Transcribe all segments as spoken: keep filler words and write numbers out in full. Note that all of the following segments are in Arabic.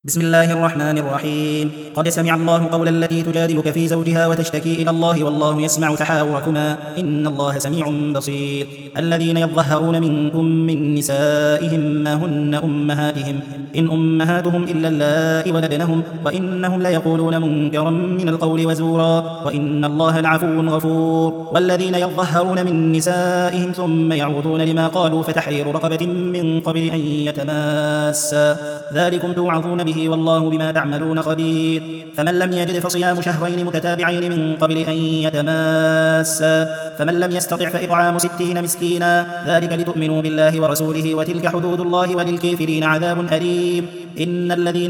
بسم الله الرحمن الرحيم. قد سمع الله قول التي تجادلك في زوجها وتشتكي إلى الله والله يسمع تحاوركما إن الله سميع بصير. الذين يظهرون منكم من نسائهم ما هن أمهاتهم إن أمهاتهم إلا اللائي ولدنهم وإنهم ليقولون منكرا من القول وزورا وإن الله لعفو غفور. والذين يظهرون من نسائهم ثم يعودون لما قالوا فتحرير رقبة من قبل أن يتماسا ذلكم توعظون به والله بما تعملون خبير. فمن لم يجد فصيام شهرين متتابعين من قبل أن يتماسا فمن لم يستطع فإطعام ستين مسكينا ذلك لتؤمنوا بالله ورسوله وتلك حدود الله وللكافرين عذاب أليم. إن الذين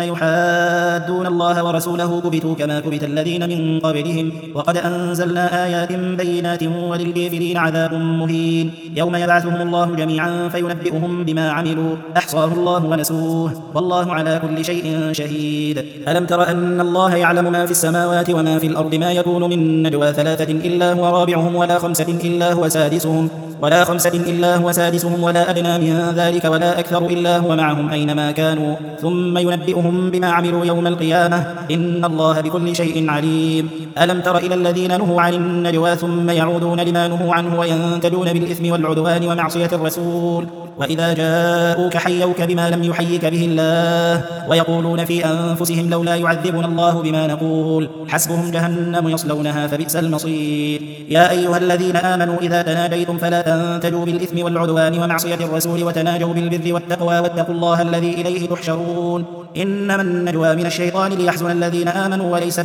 يحادون الله ورسوله كبتوا كما كبت الذين من قبلهم وقد أنزلنا آيات بينات وللكافرين عذاب مهين. يوم يبعثهم الله جميعا فينبئهم بما عملوا أحصاه الله ونسوه والله على كل شيء شهيد. ألم تر أن الله يعلم ما في السماوات وما في الأرض ما يكون من نجوى ثلاثة إلا هو رابعهم ولا خمسة إلا هو سادسهم ولا خمسة إلا هو سادسهم ولا أدنى من ذلك ولا أكثر إلا هو معهم أينما كانوا ثم ينبئهم بما عملوا يوم القيامة إن الله بكل شيء عليم. ألم تر إلى الذين نهوا عن النجوى ثم يعودون لما نهوا عنه وينتجون بالإثم والعدوان ومعصية الرسول وإذا جاءوك حيوك بما لم يحيك به الله ويقولون في أنفسهم لولا يعذبنا الله بما نقول حسبهم جهنم يصلونها فبئس المصير. يا أيها الذين آمنوا إذا تناجيتم فلا تنتجوا بالإثم والعدوان ومعصية الرسول وتناجوا بالبر والتقوى واتقوا الله الذي إليه تحشرون. إنما النجوى من الشيطان ليحزن الذين آمنوا وليس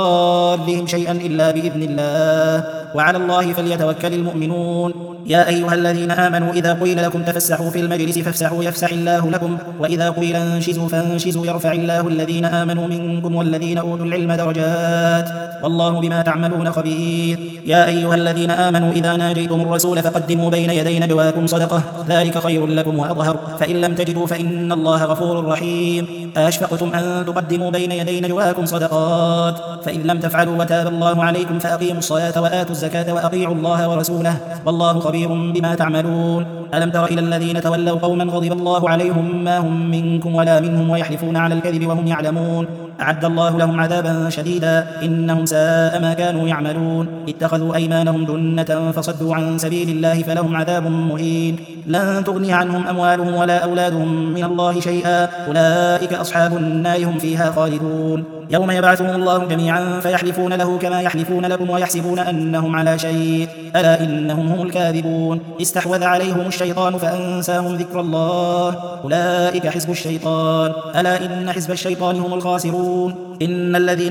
بضارهم شيئا إلا بإذن الله وعلى الله فليتوكل المؤمنون. يا أيها الذين آمنوا إذا قيل لكم تفسحوا في المجلس فافسحوا يفسح الله لكم وإذا قيل انشزوا فانشزوا يرفع الله الذين آمنوا منكم والذين أوتوا العلم درجات والله بما تعملون خبير. يا أيها الذين آمنوا إذا ناجيتم الرسول فقدموا بين يدي نجواكم صدقة ذلك خير لكم وأطهر فإن لم تجدوا فإن الله غفور رحيم. أشفقتم أن تقدموا بين يدي نجواكم صدقات فإن لم تفعلوا وتاب الله عليكم فأقيموا الصلاة وآتوا الزكاة وأطيعوا الله ورسوله والله خبير بما تعملون. ألم تر إلى الذين تولوا قوما غضب الله عليهم ما هم منكم ولا منهم ويحلفون على الكذب وهم يعلمون أعد الله لهم عذابا شديدا إنهم ساء ما كانوا يعملون. اتخذوا أيمانهم جنة فصدوا عن سبيل الله فلهم عذاب مهين. لن تغني عنهم أموالهم ولا أولادهم من الله شيئا أولئك أصحاب النار هم فيها خالدون. يوم يبعثهم الله جميعا فيحلفون له كما يحلفون لكم ويحسبون أنهم على شيء ألا إنهم هم الكاذبون. استحوذ عليهم الشيطان فأنساهم ذكر الله أولئك حزب الشيطان ألا إن حزب الشيطان هم الخاسرون. إن الذين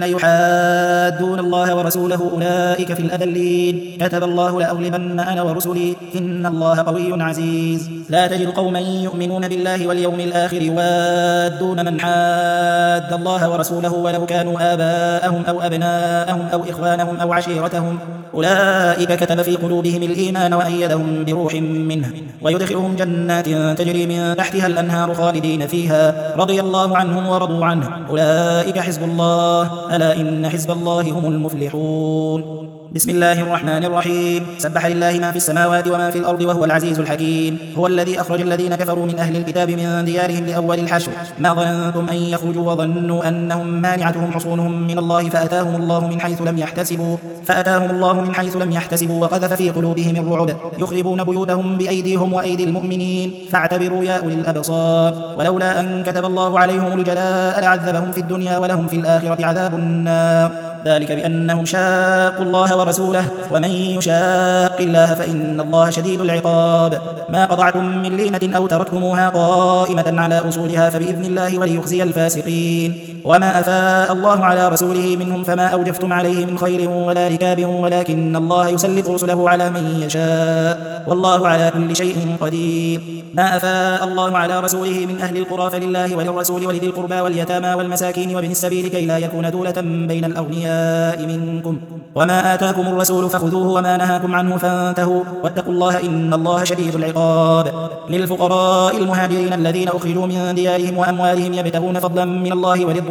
يحادون الله ورسوله أولئك في الأذلين كتب الله لأغلبن أنا ورسلي إن الله قوي عزيز. لا تجد قوما يؤمنون بالله واليوم الآخر يوادون من حاد الله ورسوله ولو كانوا آباءهم أو أبناءهم أو إخوانهم أو عشيرتهم أولئك كتب في قلوبهم الإيمان وأيدهم بروح منه ويدخلهم جنات تجري من تحتها الأنهار خالدين فيها رضي الله عنهم ورضوا عنه أولئك حزب الله ألا إن حزب الله هم المفلحون. بسم الله الرحمن الرحيم. سبح لله ما في السماوات وما في الأرض وهو العزيز الحكيم. هو الذي أخرج الذين كفروا من أهل الكتاب من ديارهم لأول الحشر ما ظننتم أن يخرجوا وظنوا أنهم مانعتهم حصونهم من الله فأتاهم الله من حيث لم يحتسبوا فأتاهم الله من حيث لم يحتسبوا وقذف في قلوبهم الرعب يخربون بيوتهم بأيديهم وأيدي المؤمنين فاعتبروا يا أولي الأبصار. ولولا أن كتب الله عليهم الجلاء لعذبهم في الدنيا ولهم في الآخرة عذاب النار ذلك بأنهم شاقوا الله ورسوله ومن يشاق الله فإن الله شديد العقاب. ما قطعتم من لينة أو تركتموها قائمة على أصولها فبإذن الله وليخزي الفاسقين. وما أفاء الله على رسوله منهم فما أوجفتم عليه من خير ولا ركاب ولكن الله يسلط رسله على من يشاء والله على كل شيء قدير. ما أفاء الله على رسوله من أهل القرى فلله وللرسول ولذي القربى واليتامى والمساكين وابن السبيل كي لا يكون دولة بين الأغنياء منكم وما آتاكم الرسول فخذوه وما نهاكم عنه فانتهوا واتقوا الله إن الله شديد العقاب. للفقراء المهاجرين الذين أخرجوا من ديارهم وأموالهم يبتغون فضلا من الله ورضوانا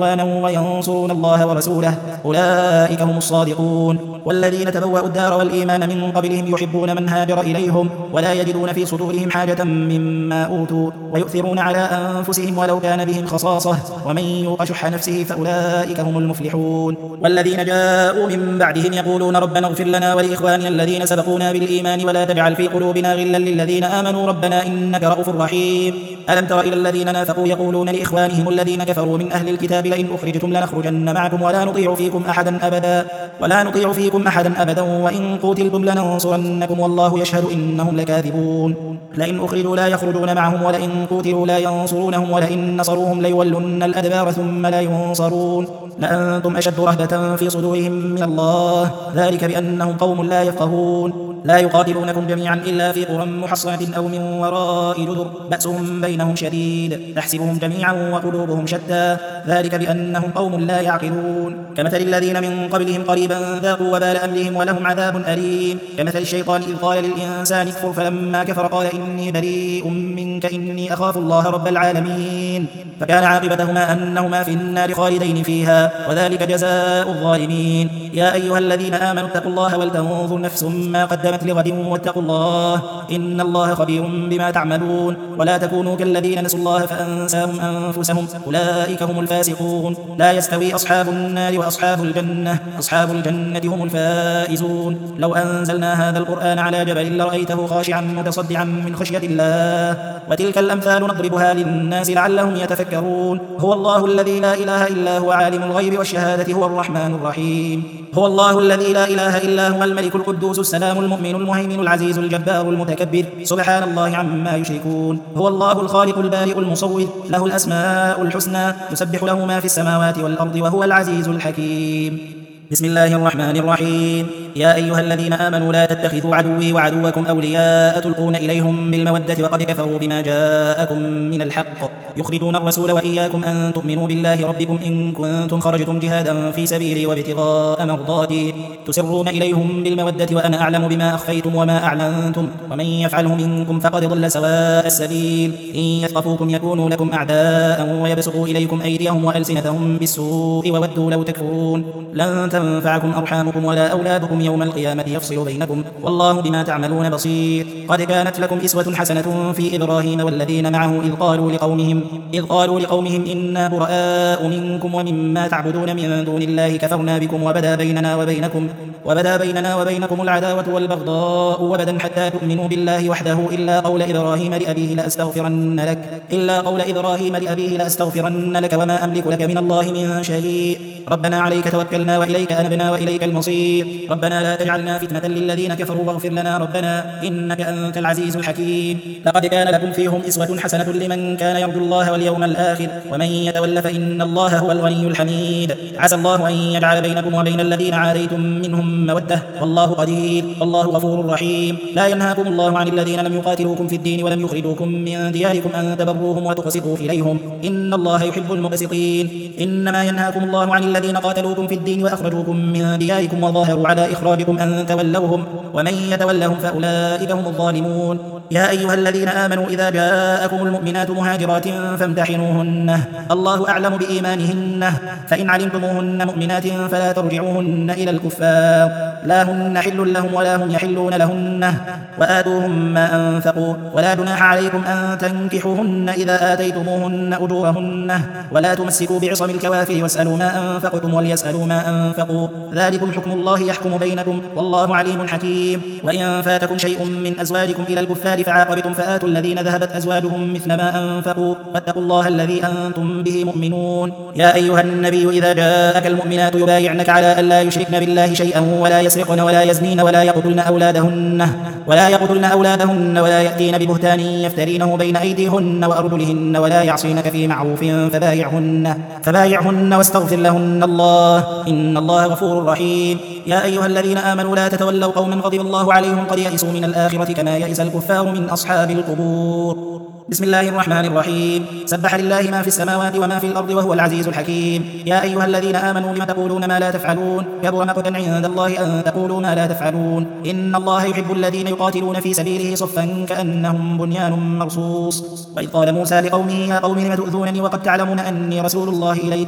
ورضوانا وينصرون الله ورسوله أولئك هم الصادقون. والذين تبوأوا الدار والإيمان من قبلهم يحبون من هاجر إليهم ولا يجدون في صدورهم حاجة مما أوتوا ويؤثرون على أنفسهم ولو كان بهم خصاصة ومن يوق شح نفسه فأولئك هم المفلحون. والذين جاءوا من بعدهم يقولون ربنا اغفر لنا ولإخواننا الذين سبقونا بالإيمان ولا تجعل في قلوبنا غلا للذين آمنوا ربنا إنك رؤوف رحيم. ألم تر إلى الذين نافقوا يقولون لإخوانهم الذين كفروا من أهل الكتاب لئن أخرجتم لنخرجن معكم ولا نطيع فيكم أحدا أبدا ولا نطيع فيكم أحدا أبدا وإن قتلتم لننصرنكم والله يشهد إنهم لكاذبون. لئن أخرجوا لا يخرجون معهم ولئن قتلوا لا ينصرونهم ولئن نصروهم ليولن الأدبار ثم لا ينصرون لأنتم أشد رهبة في صدورهم من الله ذلك بأنهم قوم لا يفقهون. لا يقاتلونكم جميعا إلا في قرى محصنة أو من وراء جدر بأسهم بينهم شديد تحسبهم جميعا وقلوبهم شتى ذلك بأنهم قوم لا يعقلون. كمثل الذين من قبلهم قريبا ذاقوا وبال أمرهم ولهم عذاب أليم. كمثل الشيطان إذ قال للإنسان اكفر فلما كفر قال إني بريء منك إني أخاف الله رب العالمين فكان عاقبتهما أنهما في النار خالدين فيها وذلك جزاء الظالمين. يا أيها الذين آمنوا اتقوا الله ولتنظر نفس ما قدمت لغد واتقوا الله إن الله خبير بما تعملون. ولا تكونوا كالذين نسوا الله فأنساهم أنفسهم أولئك هم الفاسقون. لا يستوي أصحاب النار وأصحاب الجنة أصحاب الجنة هم الفائزون. لو أنزلنا هذا القرآن على جبل لرأيته خاشعا متصدعا من خشية الله وتلك الأمثال نضربها للناس لعلهم يتفكرون. هو الله الذي لا إله إلا هو عالم الغيب والشهادة هو الرحمن الرحيم. هو الله الذي لا إله إلا هو الملك القدوس السلام المؤمن المهيمن العزيز الجبار المتكبر سبحان الله عما يشركون. هو الله الخالق البارئ المصور له الأسماء الحسنى يسبح له ما في السماوات والأرض وهو العزيز الحكيم. بسم الله الرحمن الرحيم. يا أيها الذين آمنوا لا تتخذوا عدوي وعدوكم أولياء تلقون إليهم بالمودة وقد كفروا بما جاءكم من الحق يخرجون الرسول وإياكم أن تؤمنوا بالله ربكم إن كنتم خرجتم جهادا في سبيلي وابتغاء مرضاتي تسرون إليهم بالمودة وأنا أعلم بما أخفيتم وما أعلنتم ومن يفعله منكم فقد ضل سواء السبيل. إن يثقفوكم يكونوا لكم أعداء ويبسطوا إليكم أيديهم وألسنتهم بالسوء وودوا لو تكفرون. لن تنفعكم أرحامكم ولا أولادكم يوم القيامة يفصل بينكم والله بما تعملون بصير. قد كانت لكم إسوة حسنة في إبراهيم والذين معه إذ قالوا لقومهم إذ قالوا لقومهم إنا براء منكم ومما تعبدون من دون الله كفرنا بكم وبدا بيننا وبينكم وبدا بيننا وبينكم العداوة والبغضاء وبدا حتى تؤمنوا بالله وحده إلا قول إبراهيم لأبيه لأستغفرن لك إلا قول إبراهيم لأبيه لأستغفرن لك وما أملك لك من الله من شيء ربنا عليك توكلنا وإليك أنبنا وإليك المصير. ربنا لا تجعلنا فتنة للذين كفروا واغفر لنا ربنا إنك أنت العزيز الحكيم. لقد كان لكم فيهم إسوة حسنة لمن كان يرجو الله واليوم الآخر ومن يتول فإن الله هو الغني الحميد. عسى الله أن يجعل بينكم وبين الذين عاديتم منهم مودة والله قدير والله غفور رحيم. لا ينهاكم الله عن الذين لم يقاتلوكم في الدين ولم يخرجوكم من دياركم أن تبروهم وتقسطوا إليهم إن الله يحب المقسطين. إنما ينهاكم الله عن الذين قاتلوكم في الدين وأخرجوكم من دياركم وظاهروا على إخراجكم أن تولوهم ومن يتولهم فأولئك هم الظالمون. يا أيها الذين آمنوا إذا جاءكم المؤمنات مهاجرات فامتحنوهن الله أعلم بإيمانهن فإن علمتموهن مؤمنات فلا ترجعوهن إلى الكفار لا هن حل لهم ولا هم يحلون لهن وآتوهم ما أنفقوا ولا جناح عليكم أن تنكحوهن إذا آتيتموهن أجورهن ولا تمسكوا بعصم الكوافر واسألوا ما أنفقتم وليسألوا ما أنفقوا ذلكم حكم الله يحكم بينكم والله عليم حكيم. وإن فاتكم شيء من أزواجكم إلى الكفار فعاقبتم فآتوا الذين ذهبت أزواجهم مثل ما أنفقوا واتقوا الله الذي أنتم به مؤمنون. يا أيها النبي إذا جاءك المؤمنات يبايعنك على ألا يشركن بالله شيئا ولا يسرقن ولا يزنين ولا يقتلن أولادهن ولا يقتلن أولادهن ولا يأتين ببهتان يفترينه بين أيديهن وأرجلهن ولا يعصينك في معروف فبايعهن فبايعهن واستغفر لهن الله إن الله غفور رحيم. يا أيها الذين آمنوا لا تتولوا قوما غضب الله عليهم قد يئسوا من الآخرة كما يئس الكفار من أصحاب القبور. بسم الله الرحمن الرحيم. سبح لله ما في السماوات وما في الأرض وهو العزيز الحكيم. يا أيها الذين آمنوا لم تقولون ما لا تفعلون كبر مقتا عند الله أن تقولوا ما لا تفعلون إن الله يحب الذين يقاتلون في سبيله صفا كأنهم بنيان مرصوص. وإذ قال موسى لقومه يا قوم لم تؤذونني وقد تعلمون أني رسول الله إليكم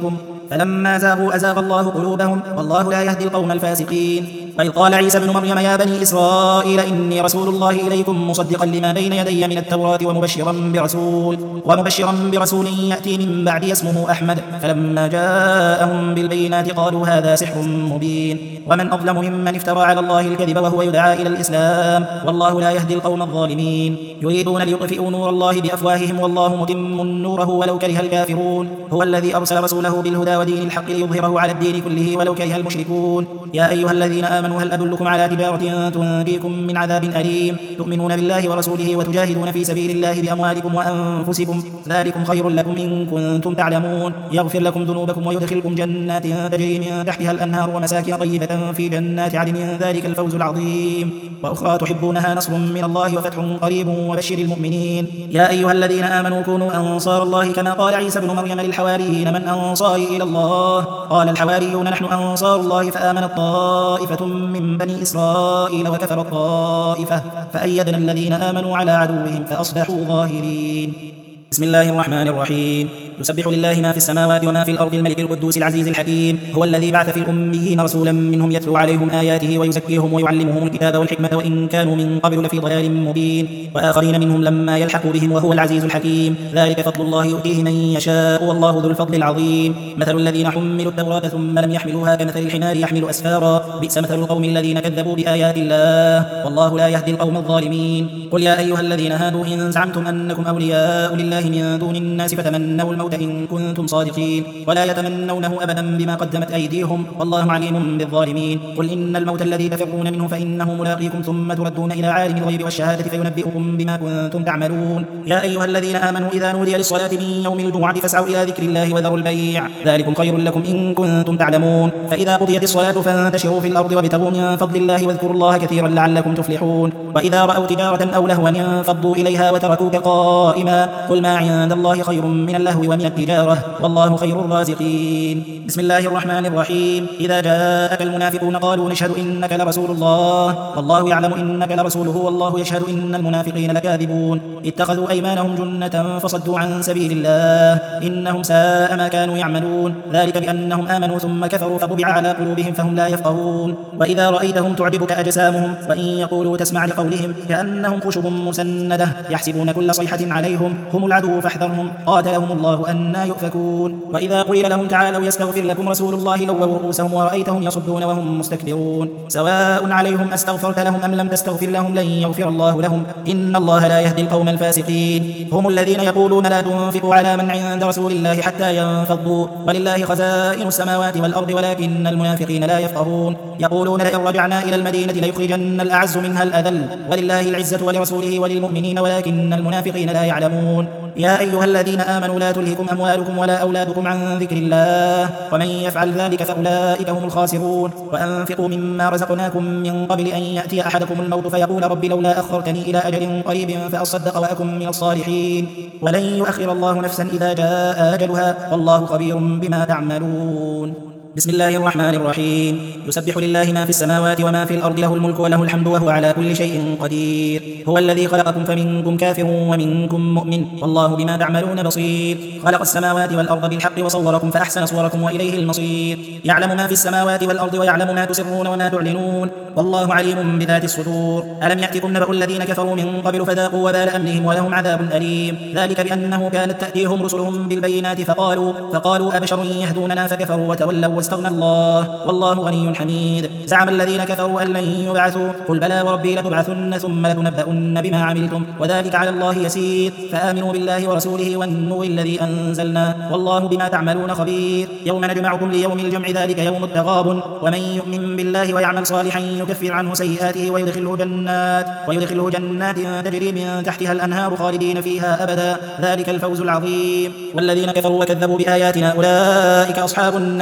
فلما زاغوا أزاغ الله قلوبهم والله لا يهدي القوم الفاسقين. وإذ قال عيسى ابن مريم يا بني إسرائيل إني رسول الله إليكم مصدقا لما بين يدي من التوراة ومبشرا برسول ومبشرا برسول يأتي من بعدي اسمه أحمد. فلما جاءهم بالبينات قالوا هذا سحر مبين. ومن أظلم ممن افترى على الله الكذب وهو يدعى إلى الإسلام والله لا يهدي القوم الظالمين. يريدون ليطفئوا نور الله بأفواههم والله متم نوره ولو كره الكافرون. هو الذي أرسل رسوله بالهدى ودين الحق ليظهره على الدين كله ولو كره المشركون. يا أيها الذين آمنوا هل أدلكم على تجارة تنجيكم من عذاب أليم تؤمنون بالله ورسوله وتجاهدون في سبيل الله بأموالكم وأنفسكم ذلكم خير لكم إن كنتم تعلمون. يغفر لكم ذنوبكم ويدخلكم جنات تجري من تحتها الأنهار ومساكن طيبة في جنات عدن ذلك الفوز العظيم. وأخرى تحبونها نصر من الله وفتح قريب وبشر المؤمنين. يا أيها الذين آمنوا كونوا أنصار الله كما قال عيسى ابن مريم للحواريين من أنصاري إلى الله قال الحواريون نحن أنصار الله فآمنت طائفة من بني إسرائيل وكفرت طائفة فأيدنا الذين آمنوا على عدوهم فأصبحوا ظاهرين. بسم الله الرحمن الرحيم. يسبح لله ما في السماوات وما في الأرض الملك القدوس العزيز الحكيم. هو الذي بعث في الأميين رسولا منهم يتلو عليهم آياته ويزكيهم ويعلمهم الكتاب والحكمة وإن كانوا من قبل لفي ضلال مبين. وآخرين منهم لما يلحقوا بهم وهو العزيز الحكيم. ذلك فضل الله يؤتيه من يشاء والله ذو الفضل العظيم. مثل الذين حملوا التوراة ثم لم يحملوها كمثل الحمار يحمل أسفارا بئس مثل القوم الذين كذبوا بآيات الله والله لا يهدي القوم الظالمين. قل يا أيها الذين هادوا إن زعمتم أنكم أولياء لله من دون الناس فتمنوا الموت إن كنتم صادقين ولا يتمنونه أبدا بما قدمت أيديهم والله عليم بالظالمين. قل إن الموت الذي تفرون منه فإنه ملاقيكم ثم تردون إلى عالم الغيب والشهادة فينبئكم بما كنتم تعملون. يا أيها الذين آمنوا إذا نودي للصلاة من يوم الجمعة فاسعوا إلى ذكر الله وذروا البيع ذلكم خير لكم إن كنتم تعلمون. فإذا قضيت الصلاة فانتشروا في الأرض وابتغوا من فضل الله واذكروا الله كثيرا لعلكم تفلحون. وإذا رأوا تجارة أو لهوا انفضوا إليها وتركوك قائما قل ما عند الله خير من اللهو ومن التجارة والله خير الرازقين. بسم الله الرحمن الرحيم. إذا جاءك المنافقون قالوا نشهد إنك لرسول الله والله يعلم إنك لرسوله والله يشهد إن المنافقين لكاذبون. اتخذوا أيمانهم جنة فصدوا عن سبيل الله إنهم ساء ما كانوا يعملون. ذلك بأنهم آمنوا ثم كفروا فطبع على قلوبهم فهم لا يفقهون. وإذا رأيتهم تعجبك أجسامهم وإن يقولوا تسمع لقولهم كأنهم خشب مسندة يحسبون كل صيحة عليهم هم العدو فاحذرهم قاتلهم الله أنى يؤفكون. وإذا قيل لهم تعالوا يستغفر لكم رسول الله لووا رؤوسهم ورأيتهم يصدون وهم مستكبرون. سواء عليهم أستغفرت لهم أم لم تستغفر لهم لن يغفر الله لهم إن الله لا يهدي القوم الفاسقين. هم الذين يقولون لا تنفقوا على من عند رسول الله حتى ينفضوا ولله خزائن السماوات والأرض ولكن المنافقين لا يفقهون. يقولون لئن رجعنا إلى المدينة ليخرجن الأعز منها الأذل ولله العزة ولرسوله وللمؤمنين ولكن المنافقين لا يعلمون. يا أيها الذين آمنوا لا تلهكم أموالكم ولا أولادكم عن ذكر الله ومن يفعل ذلك فأولئك هم الخاسرون. وأنفقوا مما رزقناكم من قبل أن يأتي أحدكم الموت فيقول رب لولا أخرتني إلى أجل قريب فأصدق وأكن من الصالحين ولن يؤخر الله نفسا إذا جاء أجلها والله خبير بما تعملون. بسم الله الرحمن الرحيم. يسبح لله ما في السماوات وما في الأرض له الملك وله الحمد وهو على كل شيء قدير. هو الذي خلقكم فمنكم كافر ومنكم مؤمن والله بما تعملون بصير. خلق السماوات والأرض بالحق وصوركم فأحسن صوركم وإليه المصير. يعلم ما في السماوات والأرض ويعلم ما تسرون وما تعلنون والله عليم بذات الصدور. ألم يأتكم نبأ الذين كفروا من قبل فذاقوا وبال أمرهم ولهم عذاب أليم. ذلك بأنه كانت تأتيهم رسلهم بالبينات فقالوا فقالوا أبشر يهدوننا فكفروا وتولوا واستغنى الله والله غني حميد. زعم الذين كفروا أن لن يبعثوا قل بلى وربي لتبعثن ثم لتنبؤن بما عملتم وذلك على الله يسير. فآمنوا بالله ورسوله والنور الذي أنزلنا والله بما تعملون خبير. يوم نجمعكم ليوم الجمع ذلك يوم التغابن ومن يؤمن بالله ويعمل صالحا يكفر عنه سيئاته ويدخله جنات ويدخله جنات تجري من تحتها الأنهار خالدين فيها أبدا ذلك الفوز العظيم. والذين كفروا وكذبوا بآياتنا أولئك أصحاب النار خالدين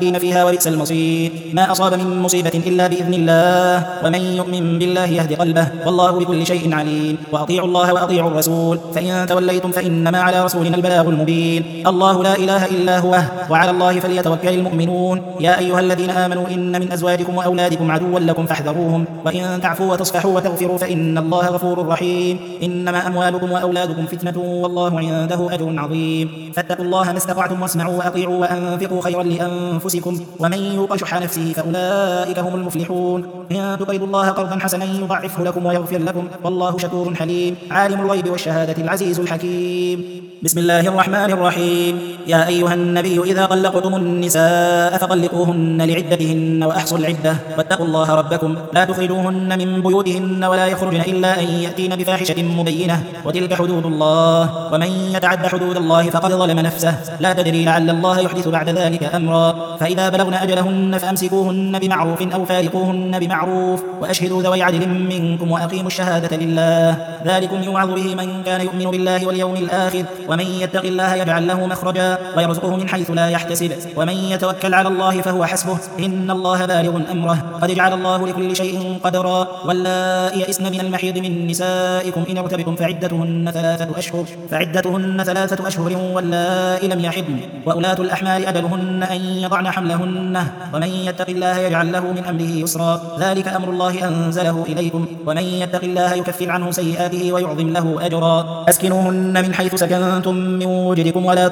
خالدين فيها وبئس المصير. ما أصاب من مصيبة إلا بإذن الله، ومن يؤمن بالله يهد قلبه، والله بكل شيء عليم. وأطيعوا الله وأطيعوا الرسول، فإن توليتم فإنما على رسولنا البلاغ المبين. الله لا إله إلا هو، وعلى الله فليتوكل المؤمنون. يا أيها الذين آمنوا إن من أزواجكم وأولادكم عدوا لكم فاحذروهم، وإن تعفوا وتصفحوا وتغفروا فإن الله غفور رحيم. إنما أموالكم وأولادكم فتنة، والله عنده أجر عظيم. فاتقوا الله ما استطعتم واسمعوا وأطيعوا وأنفقوا خيرا لأنفسكم، ومن يوق شح نفسه فأولئك هم المفلحون. إن تقرضوا الله قرضا حسنا يضاعفه لكم ويغفر لكم، والله شكور حليم. عالم الغيب والشهادة العزيز الحكيم. بسم الله الرحمن الرحيم. يا أيها النبي إذا طلقتم النساء فطلقوهن لعدتهن وأحصوا العدة، واتقوا الله ربكم لا تخرجوهن من بيوتهن ولا يخرجن إلا أن يأتين بفاحشة مبينة، وتلك حدود الله، ومن يتعد حدود الله فقد ظلم نفسه. لا تدري لعل الله يحدث بعد ذلك أمرا. فإذا بلغن أجلهن فأمسكوهن بمعروف أو فارقوهن بمعروف، وأشهدوا ذوي عدل منكم وأقيموا الشهادة لله. ذلكم يوعظ به من كان يؤمن بالله واليوم الآخر، ومن يتق الله يجعل له مخرجا ويرزقه من حيث لا يحتسب، ومن يتوكل على الله فهو حسبه، إن الله بالغ أمره، قد جعل الله لكل شيء قدرا. واللائي يئسن من المحيض من نسائكم إن ارتبتم فعدتهن ثلاثة أشهر فعدتهن ثلاثة أشهر واللائي لم يحضن، وأولاة الأحمال أجلهن أن يضعن حملهن، ومن يتق الله يجعل له من أمره يسرا. ذلك أمر الله أنزله إليكم، ومن يتق الله يكفر عنه سيئاته ويعظم له أجرا. أسكنوهن من حيث سكنتم من وجدكم ولا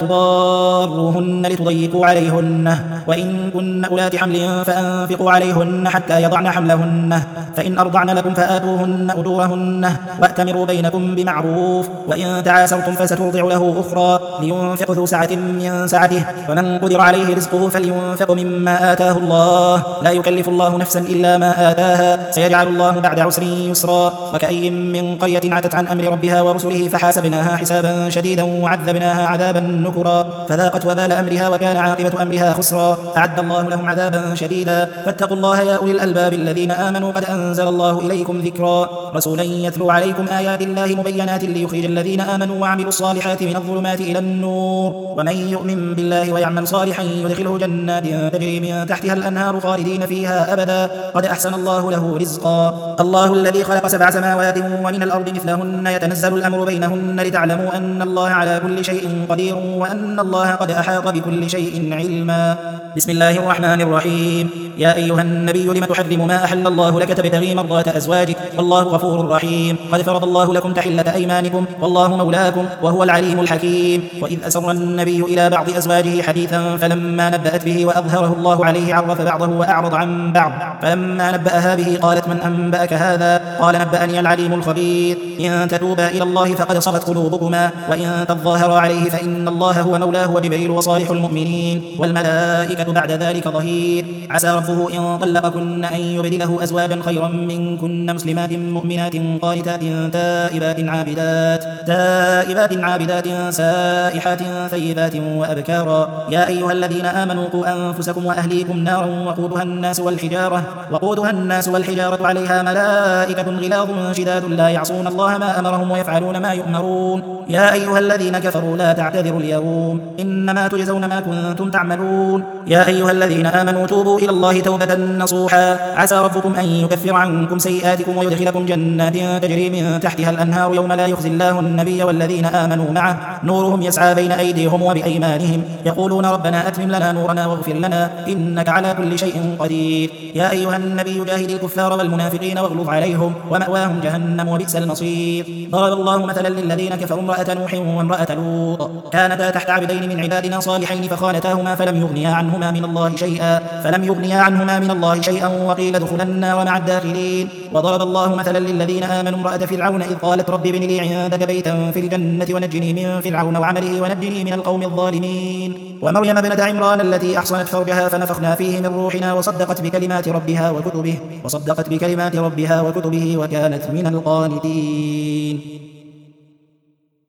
تضاروهن لتضيقوا عليهن، وإن كن أولات حمل فأنفقوا عليهن حتى يضعن حملهن، فإن أرضعن لكم فآتوهن أجورهن، وأتمروا بينكم بمعروف. وإن تعاسرتم فسترضع له أخرى لينفق ذو سعة من سعته، ومن قدر عليه رزقه فلينفق مما آتاه الله، لا يكلف الله نفسا إلا ما آتاها، سيجعل الله بعد عسر يسرا. وكأي من قرية عتت عن أمر ربها ورسله فحاسبناها حسابا شديدا وعذبناها عذابا نكرا، فذاقت وبال أمرها وكان عاقبة أمرها خسرا. أعد الله لهم عذابا شديدا. فاتقوا الله يا أولي الألباب الذين آمنوا، قد أنزل الله إليكم ذكرا، رسولا يتلو عليكم آيات الله مبينات ليخرج الذين آمنوا وعملوا الصالحات من الظلمات إلى النور، ومن يؤمن بالله ويعمل صالحا يدخله جنات تجري من تحتها الأنهار خالدين فيها أبدا، قد أحسن الله له رزقا. الله الذي خلق سبع سماوات ومن الأرض مثلهن يتنزل الأمر بينهن لتعلموا أن الله على كل شيء قدير، وأن الله قد أحاط بكل شيء علما. بسم الله الرحمن الرحيم. يا أيها النبي لم تحرم ما أحل الله لك تبتغي مرضات أزواجك، والله غفور رحيم. قد فرض الله لكم تحلة أيمانكم، والله مولاكم وهو العليم الحكيم. وإذ أسر النبي إلى بعض أزواجه حديثا فلما نبأت به وأظهره الله عليه عرف بعضه وأعرض عن بعض، فلما نبأها به قالت من أنبأك هذا؟ قال نبأني العليم الخبير. إن تتوبا إلى الله فقد صغت قلوبكما، وإن تظاهرا عليه فإن الله هو مولاه وجبريل وصالح المؤمنين والملائكة بعد ذلك ظهير. عسى ربه إن طلقكن أن يبدله أزواجا خيرا منكن مسلمات مؤمنات قانتات تائبات عابدات تائبات عابدات سائحات ثيبات وأبكارا. يا أيها الذين آمنوا قوا أنفسكم وأهليكم نارا وقودها الناس والحجارة وقودها الناس والحجارة عليها ملائكة غلاظ شداد لا يعصون الله ما أمرهم ويفعلون ما يؤمرون. يا أيها الذين كفروا لا تعتذروا اليوم، إنما تجزون ما كنتم تعملون. يا أيها الذين آمنوا توبوا إلى الله توبة نصوحا، عسى ربكم أن يكفر عنكم سيئاتكم ويدخلكم جنات تجري من تحتها الأنهار يوم لا يخزي الله النبي والذين آمنوا معه، نورهم يسعى بين أيديهم وبأيمانهم، يقولون ربنا أتمم لنا نورنا واغفر لنا إنك على كل شيء قدير. يا أيها النبي جاهد الكفار والمنافقين واغلظ عليهم ومأواهم جهنم وبئس المصير. ضرب الله مثلا للذين كفروا امرأة نوح وامرأة لوط كانتا تحت عبدين من عبادنا صالحين فخانتاهما فلم يغنيا عنهما من الله شيئا فلم يغنيا عنهما من الله شيئا وقيل ادخلا النار مع الداخلين. وضرب الله مثلا للذين آمنوا امرأة فرعون إذ قالت رب ابن لي عندك بيتا في الجنة ونجني من فرعون وعمله ونجني من القوم الظالمين. ومريم ابنة عمران التي أحصنت فرجها فنفخنا فيه من روحنا وصدقت بكلمات ربها وكتبه وصدقت بكلمات ربها وكتبه وكانت من القانتين.